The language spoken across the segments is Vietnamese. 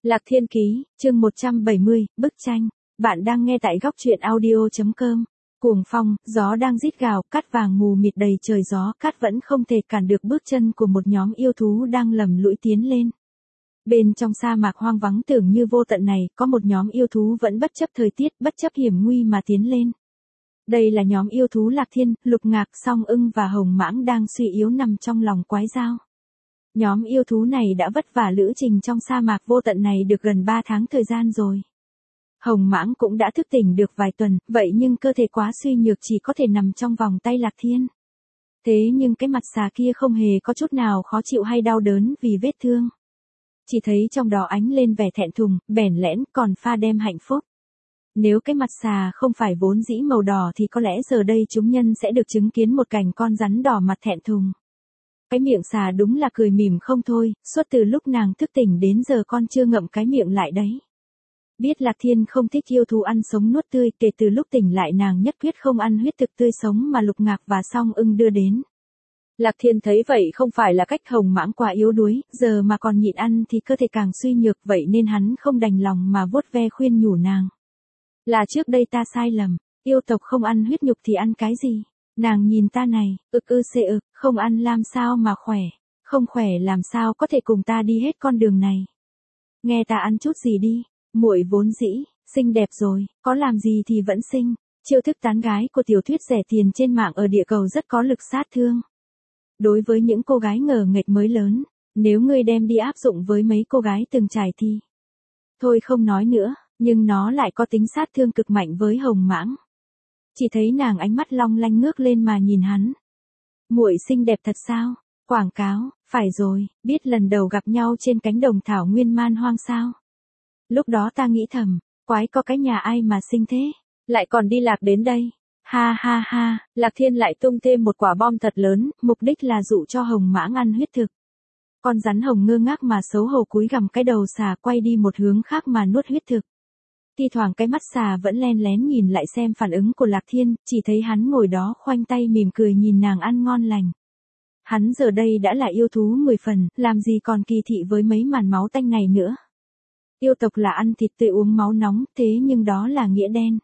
Lạc Thiên Ký, chương 170, bức tranh. Bạn đang nghe tại góc truyện audio.com. Cuồng phong, gió đang rít gào, cát vàng mù mịt đầy trời gió, cát vẫn không thể cản được bước chân của một nhóm yêu thú đang lầm lũi tiến lên. Bên trong sa mạc hoang vắng tưởng như vô tận này, có một nhóm yêu thú vẫn bất chấp thời tiết, bất chấp hiểm nguy mà tiến lên. Đây là nhóm yêu thú Lạc Thiên, Lục Ngạc, Song Ưng và Hồng Mãng đang suy yếu nằm trong lòng quái dao. Nhóm yêu thú này đã vất vả lữ trình trong sa mạc vô tận này được gần 3 tháng thời gian rồi. Hồng Mãng cũng đã thức tỉnh được vài tuần, vậy nhưng cơ thể quá suy nhược chỉ có thể nằm trong vòng tay Lạc Thiên. Thế nhưng cái mặt xà kia không hề có chút nào khó chịu hay đau đớn vì vết thương. Chỉ thấy trong đó ánh lên vẻ thẹn thùng, bẽn lẽn còn pha đem hạnh phúc. Nếu cái mặt xà không phải vốn dĩ màu đỏ thì có lẽ giờ đây chúng nhân sẽ được chứng kiến một cảnh con rắn đỏ mặt thẹn thùng. Cái miệng xà đúng là cười mỉm không thôi, suốt từ lúc nàng thức tỉnh đến giờ con chưa ngậm cái miệng lại đấy. Biết Lạc Thiên không thích yêu thú ăn sống nuốt tươi, kể từ lúc tỉnh lại nàng nhất quyết không ăn huyết thực tươi sống mà Lục Ngạc và Song Ưng đưa đến. Lạc Thiên thấy vậy không phải là cách Hồng Mãng quá yếu đuối, giờ mà còn nhịn ăn thì cơ thể càng suy nhược, vậy nên hắn không đành lòng mà vuốt ve khuyên nhủ nàng. Là trước đây ta sai lầm, yêu tộc không ăn huyết nhục thì ăn cái gì? Nàng nhìn ta này, không ăn làm sao mà khỏe, không khỏe làm sao có thể cùng ta đi hết con đường này. Nghe ta ăn chút gì đi, muội vốn dĩ xinh đẹp rồi, có làm gì thì vẫn xinh. Chiêu thức tán gái của tiểu thuyết rẻ tiền trên mạng ở địa cầu rất có lực sát thương. Đối với những cô gái ngờ nghệch mới lớn, nếu ngươi đem đi áp dụng với mấy cô gái từng trải thì thôi không nói nữa, nhưng nó lại có tính sát thương cực mạnh với Hồng Mãng. Chỉ thấy nàng ánh mắt long lanh ngước lên mà nhìn hắn. Muội xinh đẹp thật sao? Quảng cáo, phải rồi, biết lần đầu gặp nhau trên cánh đồng thảo nguyên man hoang sao? Lúc đó ta nghĩ thầm, quái có cái nhà ai mà xinh thế, lại còn đi lạc đến đây. Ha ha ha, Lạc Thiên lại tung thêm một quả bom thật lớn, mục đích là dụ cho Hồng Mãng ăn huyết thực. Con rắn hồng ngơ ngác mà xấu hổ cúi gằm cái đầu xà quay đi một hướng khác mà nuốt huyết thực. Thi thoảng cái mắt xà vẫn len lén nhìn lại xem phản ứng của Lạc Thiên, chỉ thấy hắn ngồi đó khoanh tay mỉm cười nhìn nàng ăn ngon lành. Hắn giờ đây đã là yêu thú 10 phần, làm gì còn kỳ thị với mấy màn máu tanh này nữa. Yêu tộc là ăn thịt tươi uống máu nóng, thế nhưng đó là nghĩa đen.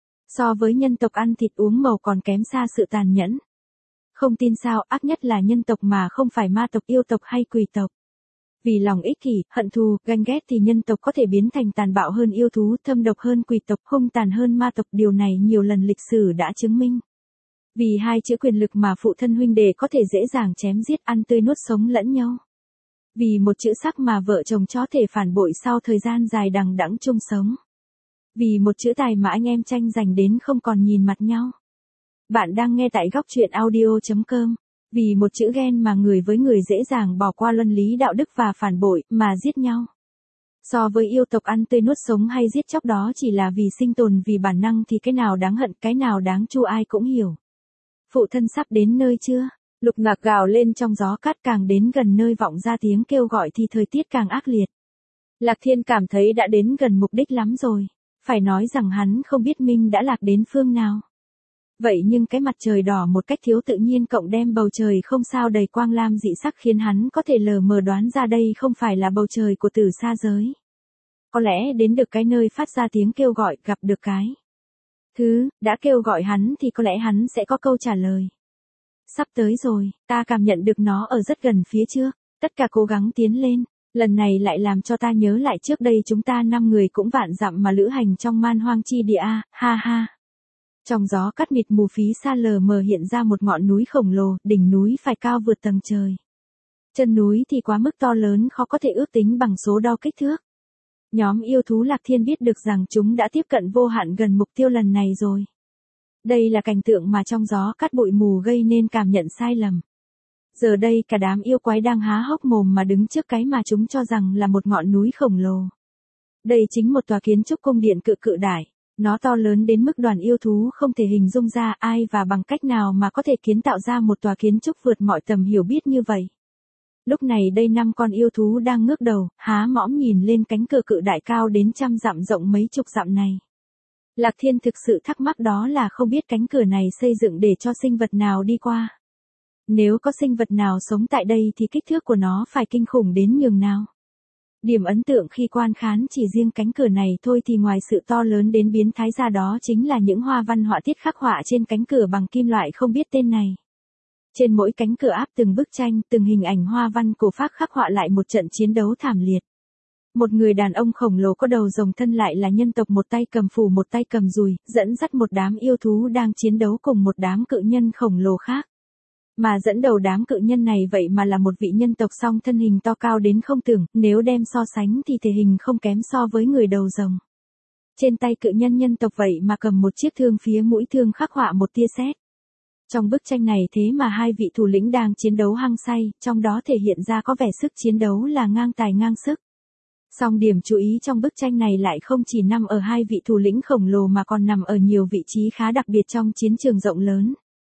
So với nhân tộc ăn thịt uống màu còn kém xa sự tàn nhẫn. Không tin sao, ác nhất là nhân tộc mà không phải ma tộc, yêu tộc hay quỷ tộc. Vì lòng ích kỷ, hận thù, ganh ghét thì nhân tộc có thể biến thành tàn bạo hơn yêu thú, thâm độc hơn quỷ tộc, hung tàn hơn ma tộc, điều này nhiều lần lịch sử đã chứng minh. Vì hai chữ quyền lực mà phụ thân huynh đệ có thể dễ dàng chém giết, ăn tươi nuốt sống lẫn nhau. Vì một chữ sắc mà vợ chồng có thể phản bội sau thời gian dài đằng đẵng chung sống. Vì một chữ tài mà anh em tranh giành đến không còn nhìn mặt nhau. Bạn đang nghe tại góc truyện audio.com. Vì một chữ ghen mà người với người dễ dàng bỏ qua luân lý đạo đức và phản bội mà giết nhau. So với yêu tộc ăn tươi nuốt sống hay giết chóc đó chỉ là vì sinh tồn vì bản năng thì cái nào đáng hận cái nào đáng chu ai cũng hiểu. Phụ thân sắp đến nơi chưa? Lục Ngạc gào lên trong gió cát, càng đến gần nơi vọng ra tiếng kêu gọi thì thời tiết càng ác liệt. Lạc Thiên cảm thấy đã đến gần mục đích lắm rồi. Phải nói rằng hắn không biết mình đã lạc đến phương nào. Vậy nhưng cái mặt trời đỏ một cách thiếu tự nhiên cộng đem bầu trời không sao đầy quang lam dị sắc khiến hắn có thể lờ mờ đoán ra đây không phải là bầu trời của tử sa giới. Có lẽ đến được cái nơi phát ra tiếng kêu gọi, gặp được cái thứ đã kêu gọi hắn thì có lẽ hắn sẽ có câu trả lời. Sắp tới rồi, ta cảm nhận được nó ở rất gần phía trước, tất cả cố gắng tiến lên. Lần này lại làm cho ta nhớ lại trước đây chúng ta 5 người cũng vạn dặm mà lữ hành trong man hoang chi địa, ha ha. Trong gió cát mịt mù phí xa lờ mờ hiện ra một ngọn núi khổng lồ, đỉnh núi phải cao vượt tầng trời. Chân núi thì quá mức to lớn khó có thể ước tính bằng số đo kích thước. Nhóm yêu thú Lạc Thiên biết được rằng chúng đã tiếp cận vô hạn gần mục tiêu lần này rồi. Đây là cảnh tượng mà trong gió cát bụi mù gây nên cảm nhận sai lầm. Giờ đây cả đám yêu quái đang há hốc mồm mà đứng trước cái mà chúng cho rằng là một ngọn núi khổng lồ. Đây chính một tòa kiến trúc cung điện cự đại. Nó to lớn đến mức đoàn yêu thú không thể hình dung ra ai và bằng cách nào mà có thể kiến tạo ra một tòa kiến trúc vượt mọi tầm hiểu biết như vậy. Lúc này đây 5 con yêu thú đang ngước đầu, há mõm nhìn lên cánh cửa cự đại cao đến trăm dặm rộng mấy chục dặm này. Lạc Thiên thực sự thắc mắc đó là không biết cánh cửa này xây dựng để cho sinh vật nào đi qua. Nếu có sinh vật nào sống tại đây thì kích thước của nó phải kinh khủng đến nhường nào. Điểm ấn tượng khi quan khán chỉ riêng cánh cửa này thôi thì ngoài sự to lớn đến biến thái ra đó chính là những hoa văn họa tiết khắc họa trên cánh cửa bằng kim loại không biết tên này. Trên mỗi cánh cửa áp từng bức tranh, từng hình ảnh hoa văn cổ phác khắc họa lại một trận chiến đấu thảm liệt. Một người đàn ông khổng lồ có đầu rồng thân lại là nhân tộc một tay cầm phù một tay cầm dùi, dẫn dắt một đám yêu thú đang chiến đấu cùng một đám cự nhân khổng lồ khác. Mà dẫn đầu đám cự nhân này vậy mà là một vị nhân tộc song thân hình to cao đến không tưởng, nếu đem so sánh thì thể hình không kém so với người đầu rồng. Trên tay cự nhân nhân tộc vậy mà cầm một chiếc thương, phía mũi thương khắc họa một tia sét. Trong bức tranh này thế mà hai vị thủ lĩnh đang chiến đấu hăng say, trong đó thể hiện ra có vẻ sức chiến đấu là ngang tài ngang sức. Song điểm chú ý trong bức tranh này lại không chỉ nằm ở hai vị thủ lĩnh khổng lồ mà còn nằm ở nhiều vị trí khá đặc biệt trong chiến trường rộng lớn.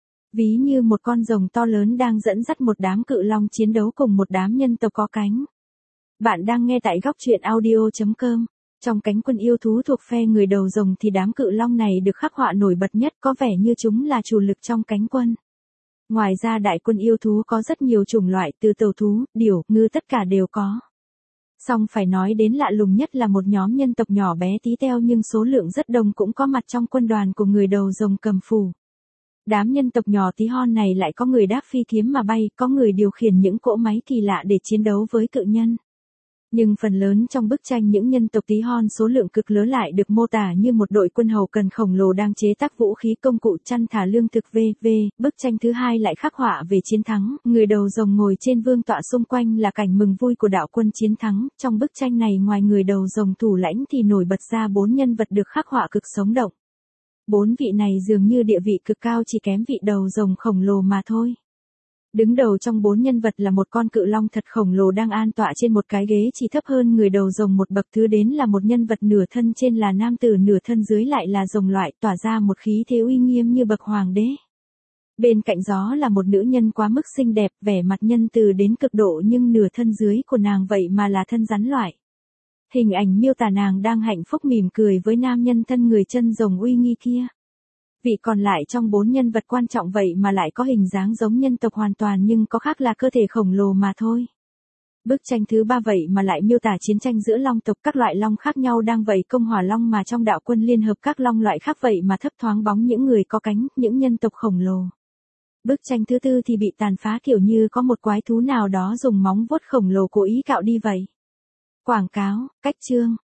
Ví như một con rồng to lớn đang dẫn dắt một đám cự long chiến đấu cùng một đám nhân tộc có cánh. Bạn đang nghe tại góc truyện audio.com. Trong cánh quân yêu thú thuộc phe người đầu rồng thì đám cự long này được khắc họa nổi bật nhất, có vẻ như chúng là chủ lực trong cánh quân. Ngoài ra đại quân yêu thú có rất nhiều chủng loại, từ tàu thú, điểu, ngư tất cả đều có. Song phải nói đến lạ lùng nhất là một nhóm nhân tộc nhỏ bé tí teo nhưng số lượng rất đông cũng có mặt trong quân đoàn của người đầu rồng cầm phù. Đám nhân tộc nhỏ tí hon này lại có người đáp phi kiếm mà bay, có người điều khiển những cỗ máy kỳ lạ để chiến đấu với cự nhân. Nhưng phần lớn trong bức tranh những nhân tộc tí hon số lượng cực lớn lại được mô tả như một đội quân hầu cần khổng lồ đang chế tác vũ khí công cụ chăn thả lương thực v.v. Bức tranh thứ hai lại khắc họa về chiến thắng, người đầu rồng ngồi trên vương tọa, xung quanh là cảnh mừng vui của đạo quân chiến thắng. Trong bức tranh này ngoài người đầu rồng thủ lãnh thì nổi bật ra 4 nhân vật được khắc họa cực sống động. 4 vị này dường như địa vị cực cao, chỉ kém vị đầu rồng khổng lồ mà thôi. Đứng đầu trong 4 nhân vật là một con cự long thật khổng lồ đang an tọa trên một cái ghế chỉ thấp hơn người đầu rồng một bậc. Thứ đến là một nhân vật nửa thân trên là nam tử, nửa thân dưới lại là rồng loại, tỏa ra một khí thế uy nghiêm như bậc hoàng đế. Bên cạnh gió là một nữ nhân quá mức xinh đẹp, vẻ mặt nhân từ đến cực độ, nhưng nửa thân dưới của nàng vậy mà là thân rắn loại. Hình ảnh miêu tả nàng đang hạnh phúc mỉm cười với nam nhân thân người chân rồng uy nghi kia. Vị còn lại trong 4 nhân vật quan trọng vậy mà lại có hình dáng giống nhân tộc hoàn toàn nhưng có khác là cơ thể khổng lồ mà thôi. Bức tranh thứ 3 vậy mà lại miêu tả chiến tranh giữa long tộc, các loại long khác nhau đang vây công hỏa long, mà trong đạo quân liên hợp các long loại khác vậy mà thấp thoáng bóng những người có cánh, những nhân tộc khổng lồ. Bức tranh thứ 4 thì bị tàn phá kiểu như có một quái thú nào đó dùng móng vuốt khổng lồ cố ý cạo đi vậy. Quảng cáo, cách chương.